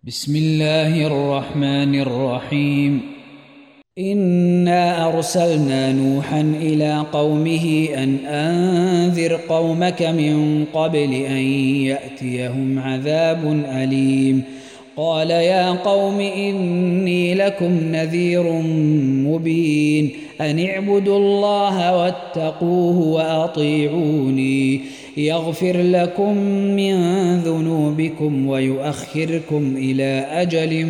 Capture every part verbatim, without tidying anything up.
بسم الله الرحمن الرحيم. إنا أرسلنا نوحا إلى قومه أن أنذر قومك من قبل أن يأتيهم عذاب أليم. قال يا قوم إني لكم نذير مبين أن اعبدوا الله واتقوه وأطيعوني يغفر لكم من ذنوبكم ويؤخركم إلى أجل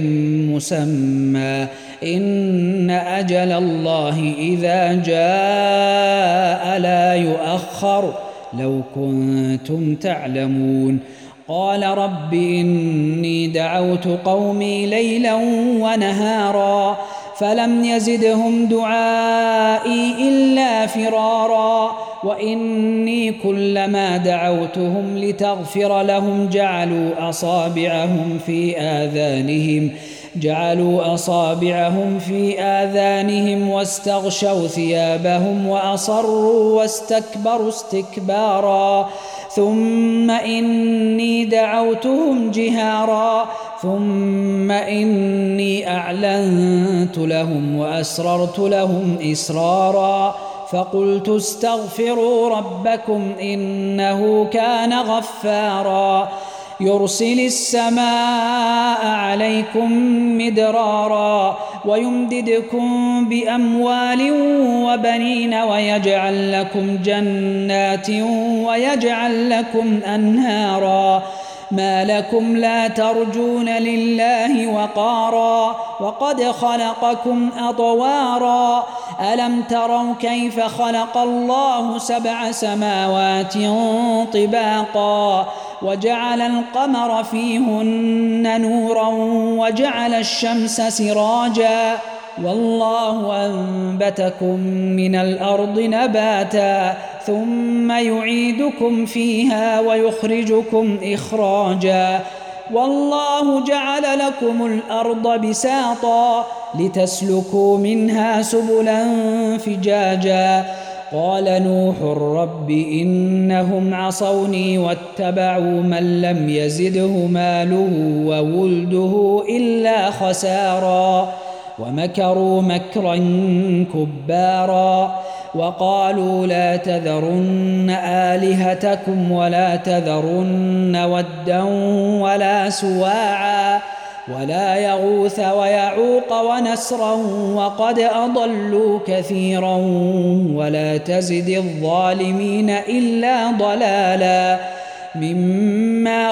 مسمى إن أجل الله إذا جاء لا يؤخر لو كنتم تعلمون. قال رب إني دعوت قومي ليلا ونهارا فلم يزدهم دعائي إلا فرارا وإني كلما دعوتهم لتغفر لهم جعلوا أصابعهم في آذانهم جعلوا أصابعهم في آذانهم واستغشوا ثيابهم وأصروا واستكبروا استكبارا ثم إني دعوتهم جهارا ثم إني أعلنت لهم وأسررت لهم إسرارا فقلت استغفروا ربكم إنه كان غفارا يرسل السماء عليكم مدرارا ويمددكم بأموال وبنين ويجعل لكم جنات ويجعل لكم أنهارا ما لكم لا ترجون لله وقارا وقد خلقكم أطوارا ألم تروا كيف خلق الله سبع سماوات طباقا وجعل القمر فيهن نورا وجعل الشمس سراجا والله أنبتكم من الأرض نباتا ثم يعيدكم فيها ويخرجكم إخراجا والله جعل لكم الأرض بساطا لتسلكوا منها سبلا فجاجا قال نوح رب إنهم عصوني واتبعوا من لم يزده ماله وولده إلا خسارا ومكروا مكرا كبارا وقالوا لا تذرن آلهتكم ولا تذرن ودا ولا سواعا ولا يغوث ويعوق ونسرا وقد أضلوا كثيرا ولا تزد الظالمين إلا ضلالا مما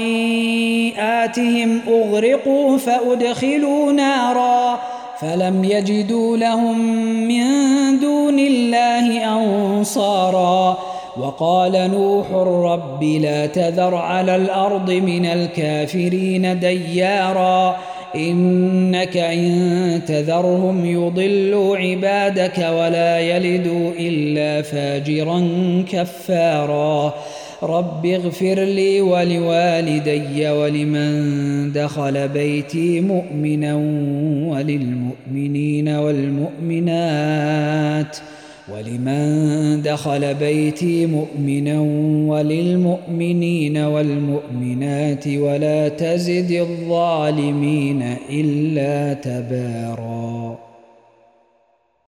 خطيئاتهم أغرقوا فأدخلوا نارا فلم يجدوا لهم من دون الله أنصارا وقال نوح رب لا تذر على الأرض من الكافرين ديارا إنك إن تذرهم يضلوا عبادك ولا يلدوا إلا فاجرا كفارا رب اغفر لي ولوالدي ولمن دخل بيتي مؤمنا وللمؤمنين والمؤمنات ولمن دخل بيتي مؤمنا وللمؤمنين والمؤمنات ولا تزد الظالمين إلا تباراً.